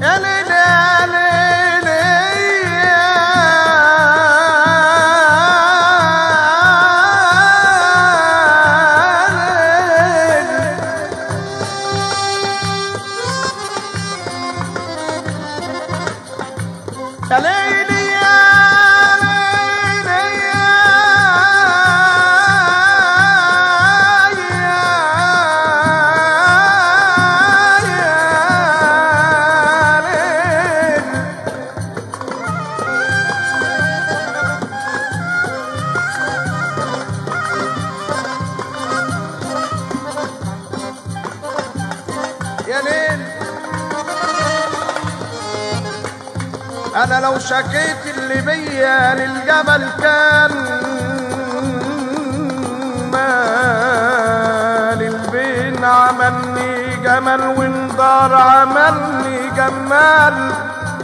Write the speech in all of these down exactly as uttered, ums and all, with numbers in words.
يا ليل يا ليل يا ليل يا ليل. انا لو شكيت اللي بيا للجبل كان مال البين عملني جمل وانضار عملني جمال.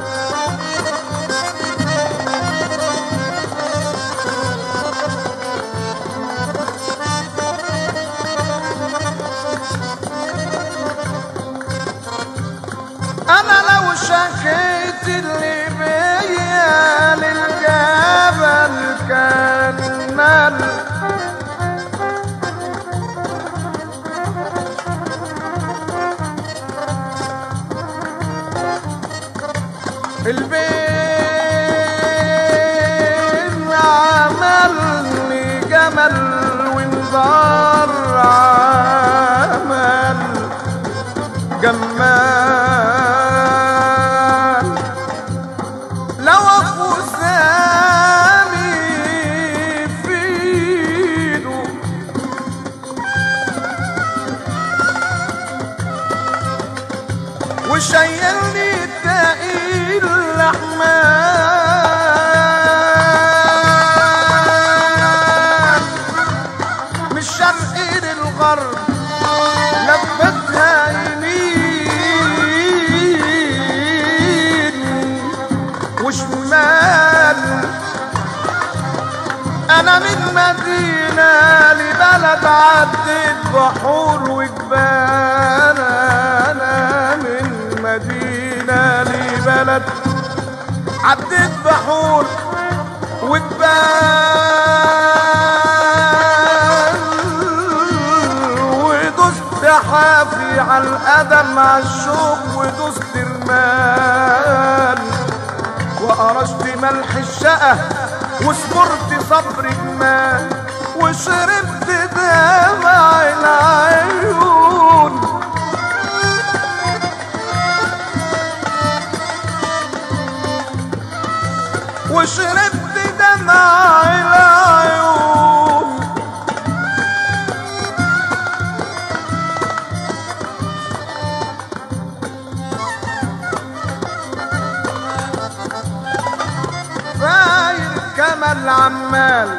انا لو شكيت اللي بيا للجبل كان مال البين عملني جمل وانظار عمل جمال. لو اخو سامي في ايده وشايلني تقيل الاحمال من الشرق للغرب لفتها وشمال. انا من مدينة لبلد عدت بحور وجبال. انا من مدينة لبلد عدت بحور وجبال ودوست حافي على القدم على الشوق ودوست رمال وقرشت ملح الشقة وصبرت صبر جمال وشربت دمع العيون وشربت دمع العيون. كمال عمال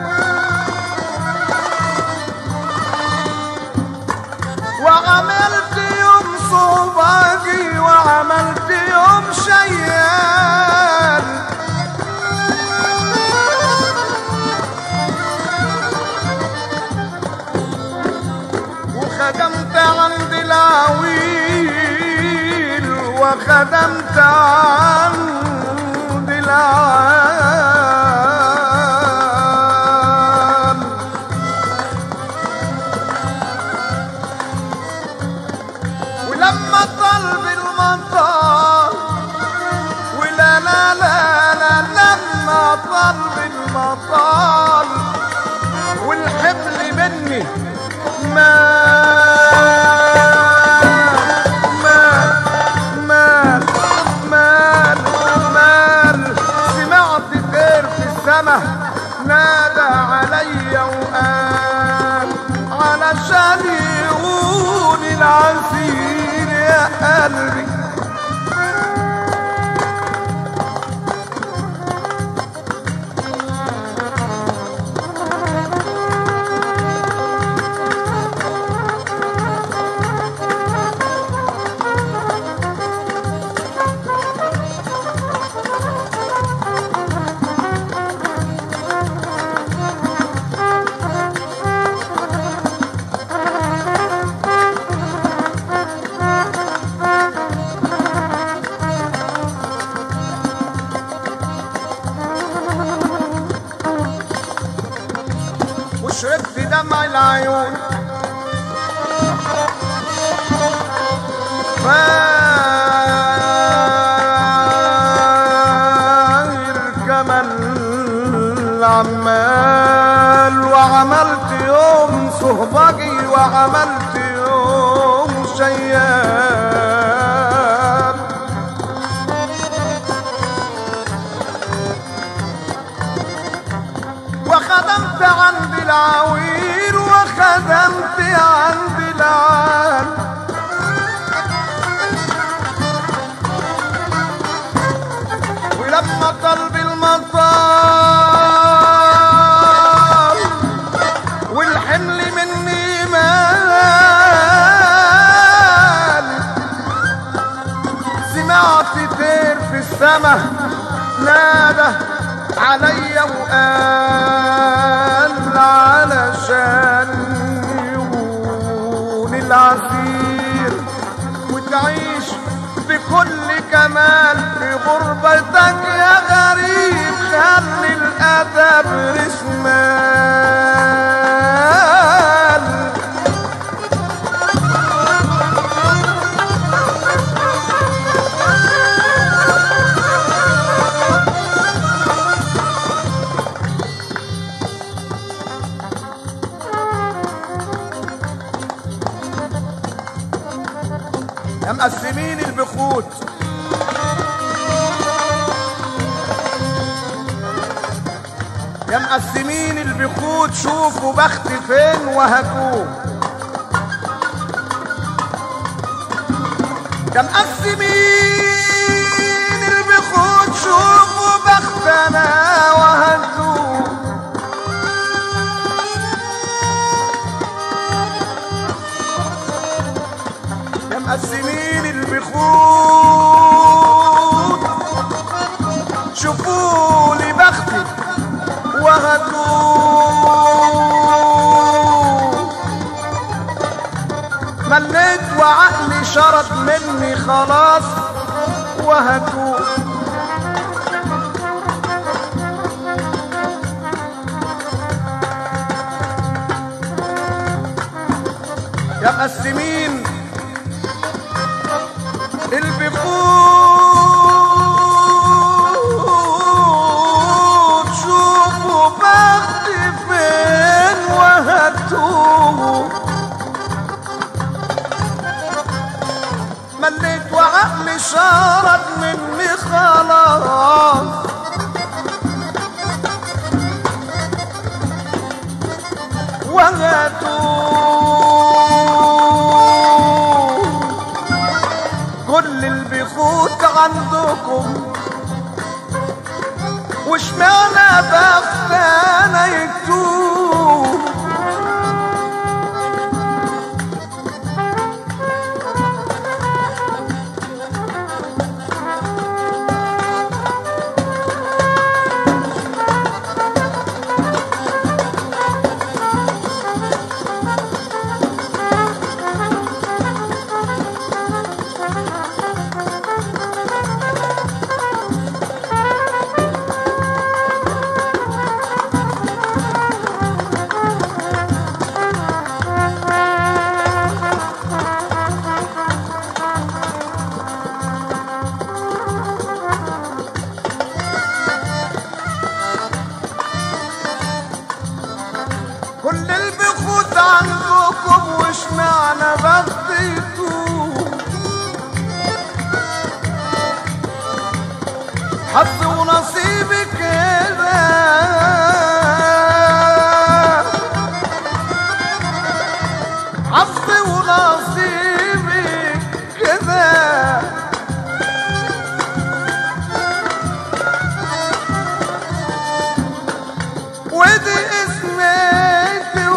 وعملت يوم صوباجي وعملت يوم شيال وخدمت عند العويل وخدمت عند العويل ولما طلب المطار ولا لا لا لا لما طلب المطار والحمل مني مال مال مال مال مال. سمعت خير في السما نادى عليا وقال علشان يقول العسير يا قلبي. دمع العيون فاير كمان العمال وعملت يوم صهبجي وعملت يوم شياب وخدمت عند العوير وخدمت عند العال ولما طلب المطار والحمل مني مال سمعت طير في السما نادى عليا وقال علشان يهون العسير وتعيش بكل كمال في غربتك يا غريب خلي الأدب رسمال يا مقسمين البخوت يا مقسمين البخوت شوفوا بختي فين وهاتوه يا مقسمين البخوت شوفوا بختنا وهاتوه يا مقسمين البخوت شوفوا لي بختي وهاتوه مليت وعقلي شرد مني خلاص وهاتوه يا مقسمين البخوت شوفوا بختي فين وهاتوه مليت وعقلي شرد مني خلاص وهاتوه كل البخوت عندكم واشمعنى بختنا يكتوب كل البخوت عندكم واشمعنى بختيتوه حظ ونصيبي كده حظ ونصيبي كده ودي اسمي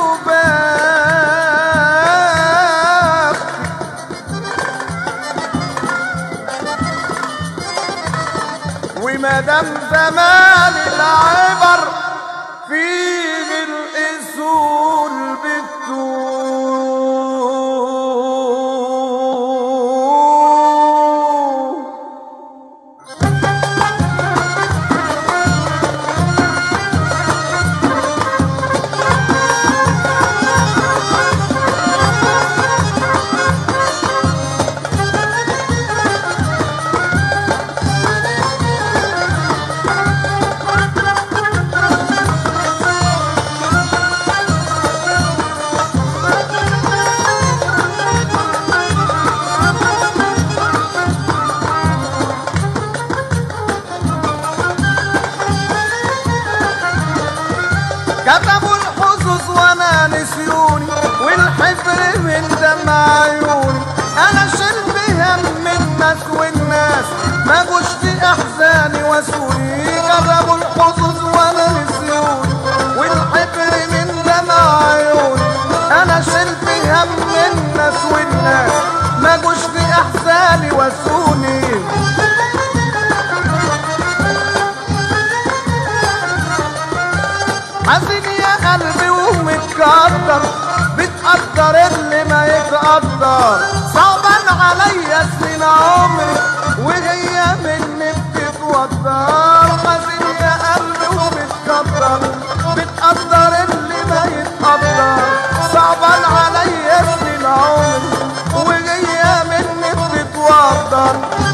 وباخ ومادام زمان العبر فيه الاصول بتوه دمع عيوني. انا شلت هم الناس والناس ما جوش في احزاني واسوني. جربوا الحظوظ وانا نسيوني والحبر من دمع عيوني. انا شلت هم الناس والناس ما جوش في احزاني واسوني. حزين يا قلبي ومتقدر بتقدر اللي ما يتقدر. صعبان عليا سنين عمري وهي مني بتتوتر. حزين يا قلبي ومتقدر بتقدر اللي ما يتقدر. صعبان عليا سنين عمري وهي مني بتتوتر.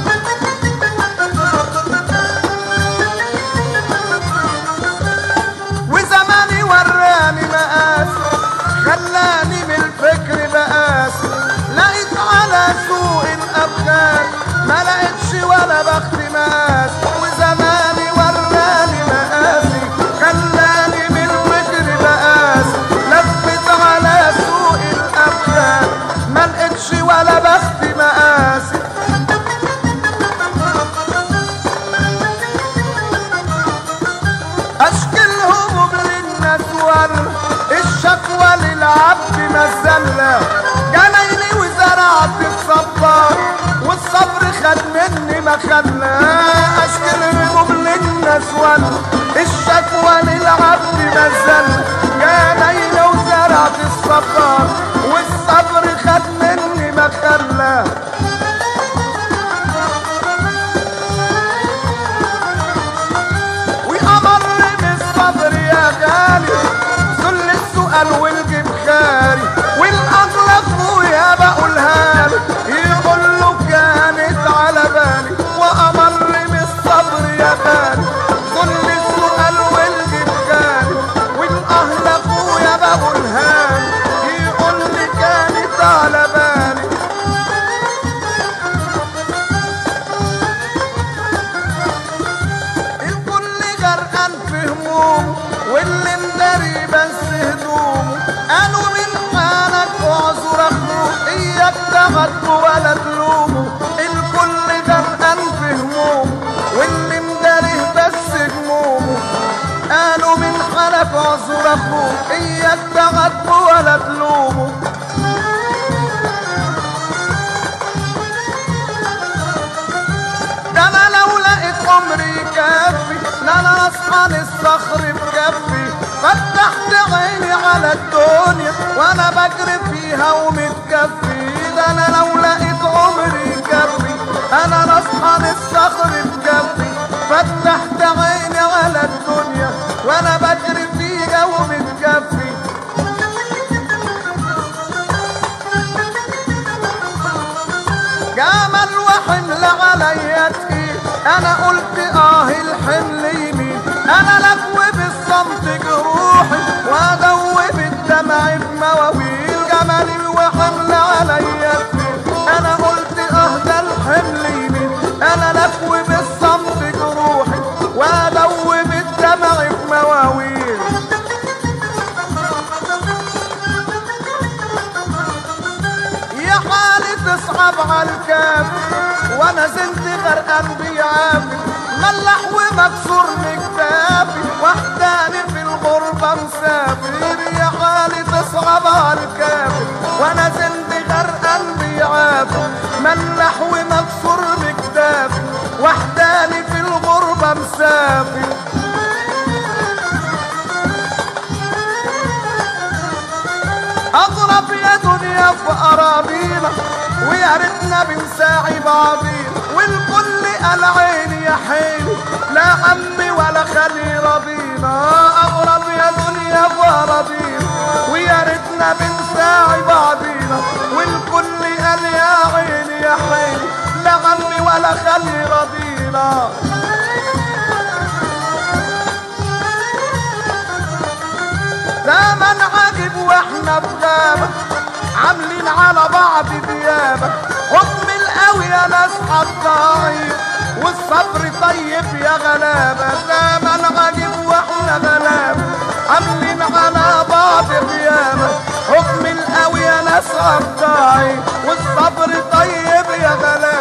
وزماني وراني مقاس خلاني من الفكر بقاس. لقيت على سوق الافكار ما لقيتش ولا بخت مقاس. وزماني وراني مقاسي خلاني من الفكر بقاس. لفت على سوق الافكار ما لقيتش ولا بخت مقاسي. اشكي الهموم للناس ورا الشكوى للعبد مزلة. جنيني وزرعت الصبار والصبر خد مني ما خلى. اشكي الهموم للناس ورا الشكوى للعبد مزلة. جنيني وزرعت الصبار والصبر خد مني ما خلى. والجيب خالي والاغلب ويا بقولها له يقول له كانت على بالي. وامر من الصبر يا غالي كل السؤال والجيب خالي والاغلب ويا بقولها له يقول لي كانت على بالي. الكل غرقان في همومه واللي مداري بس هدومه. قالوا من حالك اعذر اخوه اياك تغدر ولا تلومه. الكل غرقان في همومه واللي مداري بس همومه. قالوا من حالك اعذر اخوه اياك تغدر ولا تلومه. ده انا لو لقيت عمري يكفي لا انا اصحى للصخر بكفي. فتحت عيني على الدنيا وانا بجري فيها ومتكفي. ده انا لو لقيت عمري يكفي انا اصحى للصخر بكفي. فتحت عيني على الدنيا وانا بجري فيها ومتكفي. جمل وحمل عليا تقيل انا قلت اه الحمل يمين. انا لكوي بالصمت جروحي وادوب الدمع بمواويل. جملي وحمل عليا تقيل انا قلت اه ده الحمل يمين. انا لكوي بالصمت جروحي وادوب الدمع بمواويل. يا حالي تصعب عالكافي وانا زنت غرقان بيعافي. ملح ومكسور مكتافي وحداني في الغربة مسافر. يا حالي تصعب عالكافي وانا زنت غرقان بيعافي. ملح ومكسور مكتافي وحداني في الغربة مسافر. اضرب يا دنيا في اراضينا ويا ريتنا بنساعي بعضينا. والكل قال عيني يا حيلي لا عمي ولا خلي رضينا. اضرب يا دنيا في اراضينا ويا ريتنا بنساعي بعضينا. والكل قال يا عيني يا حيلي لا عمي ولا خلي رضينا. زمن عجب واحنا بغابة عاملين على بعض ديابة. حكم القوي يا ناس حطايب والصبر طيب يا غلابة. زمن عجب واحنا غلابة عاملين على بعض ديابة. حكم القوي يا ناس الناس قطاعي والصبر طيب يا غلابة